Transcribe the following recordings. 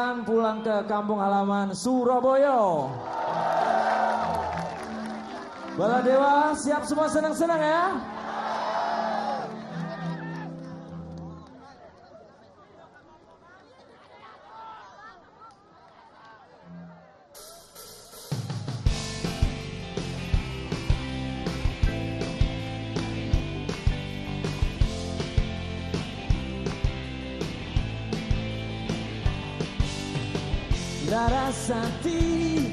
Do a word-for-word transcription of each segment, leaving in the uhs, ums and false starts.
persilakan pulang ke kampung halaman Surabaya. Baladewa siap semua senang-senang ya. Larasati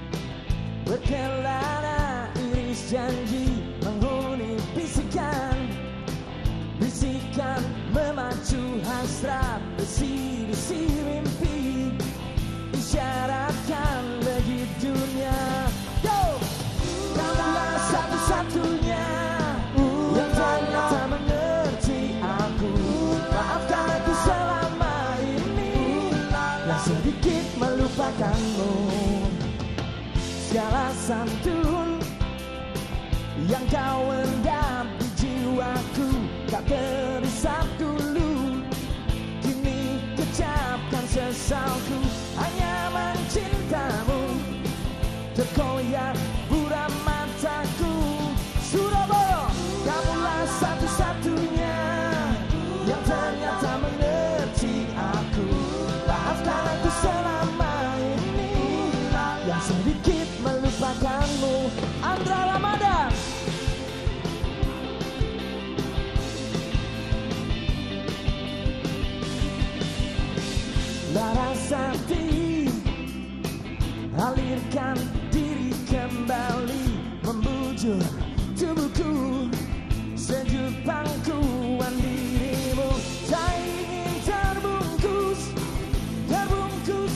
berkelana iris janji menghuni bisikan, bisikan memacu hasrat, besi-besi mimpi isyaratkan bagi dunia. Go! Kamulah satu-satunya yang ternyata mengerti aku. Maafkan aku selama ini yang sedikit melupakanmu. Segala santun yang kau endap di jiwaku tak terisap dulu, kini kecapkan sesalku. Hanya mencintamu terkoyak buram mataku. Surabaya, kamulah satu-satunya yang ternyata mengerti aku. Maafkan aku selama ini yang sedikit melupakanmu. Andra Ramadan. Larasati, alirkan diri kembali, membujur tubuhku, sejuk pangkuan dirimu. Tak ingin terbungkus, terbungkus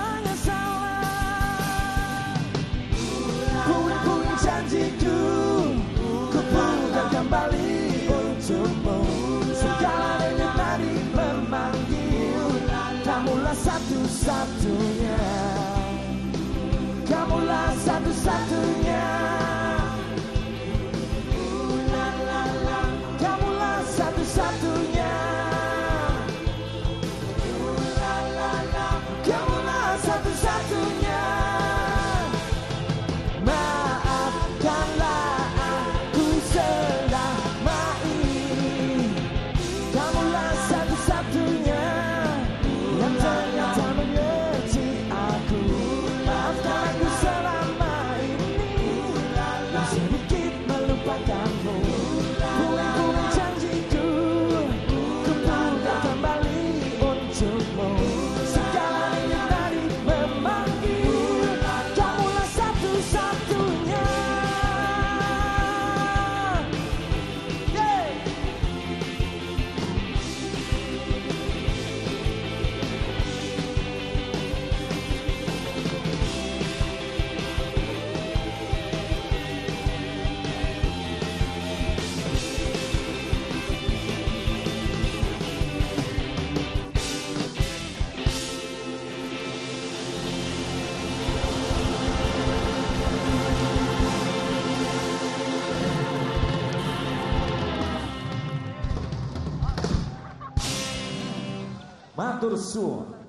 penyesalan. Puing-puing janjiku, ku putar kembali untukmu. Segala denyut nadi memanggil, kamulah satu-satunya. Kamulah satu-satunya. Kamulah satu-satunya. Kamulah satu-satunya. Maafkanlah aku selama ini. Kamulah satu-satunya yang ternyata mengerti aku. Maafkan aku selama ini yang sedikit melupakanmu. Puing-puing janjiku, ku putar kembali untukmu. Segala yang tadi memanggil, kamulah satu-satunya. Yeah. Matur suwun.